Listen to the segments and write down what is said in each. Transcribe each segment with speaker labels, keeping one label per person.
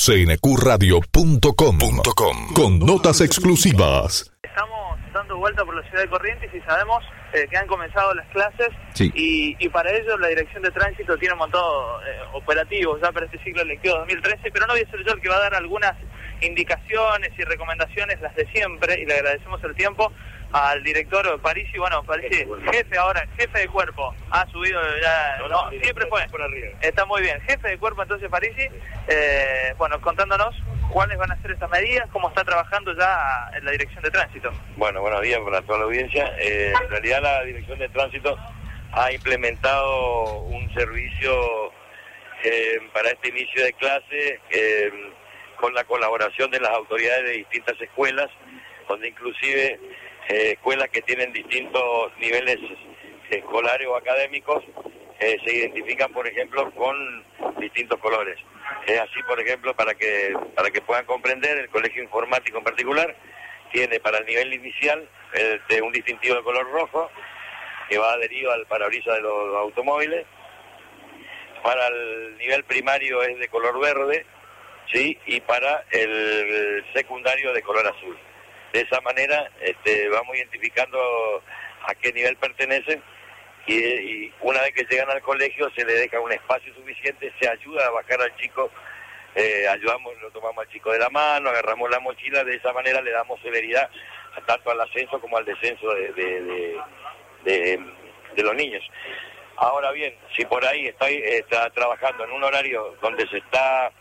Speaker 1: cnqradio.com con notas exclusivas.
Speaker 2: Estamos dando vuelta por la ciudad de Corrientes y sabemos que han comenzado las clases,
Speaker 3: sí.
Speaker 2: y para ello la Dirección de Tránsito tiene un montón operativos ya para este ciclo lectivo 2013, pero no voy a ser yo el que va a dar algunas indicaciones y recomendaciones, las de siempre, y le agradecemos el tiempo al director Parisi. Bueno, Parisi, jefe ahora, jefe de cuerpo, ha subido ya, no, siempre fue, por arriba. Está muy bien, jefe de cuerpo entonces Parisi, bueno, contándonos cuáles van a ser estas medidas, cómo está trabajando ya en la Dirección de Tránsito.
Speaker 4: Bueno, buenos días para toda la audiencia. En realidad la Dirección de Tránsito ha implementado un servicio para este inicio de clase con la colaboración de las autoridades de distintas escuelas, donde inclusive escuelas que tienen distintos niveles escolares o académicos se identifican, por ejemplo, con distintos colores. Es así, por ejemplo, para que puedan comprender, el Colegio Informático en particular tiene para el nivel inicial un distintivo de color rojo que va adherido al parabrisas de los automóviles. Para el nivel primario es de color verde, ¿sí? Y para el secundario de color azul. De esa manera vamos identificando a qué nivel pertenecen y una vez que llegan al colegio se le deja un espacio suficiente, se ayuda a bajar al chico, lo tomamos al chico de la mano, agarramos la mochila, de esa manera le damos celeridad tanto al ascenso como al descenso de los niños. Ahora bien, si por ahí está trabajando en un horario donde se están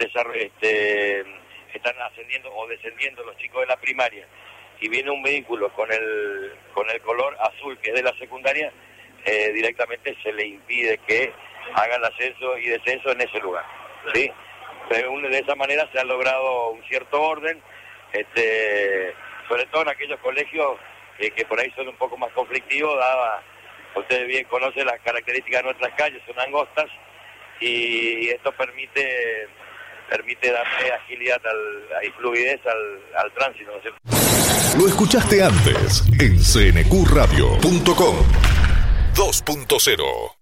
Speaker 4: ascendiendo o descendiendo los chicos de la primaria y viene un vehículo con el color azul que es de la secundaria, directamente se le impide que haga el ascenso y descenso en ese lugar, ¿sí? Pero de esa manera se ha logrado un cierto orden, sobre todo en aquellos colegios que por ahí son un poco más conflictivos, ustedes bien conocen las características de nuestras calles, son angostas, y esto permite darle agilidad y fluidez al tránsito, ¿no es cierto?
Speaker 1: Lo escuchaste antes en cnqradio.com 2.0.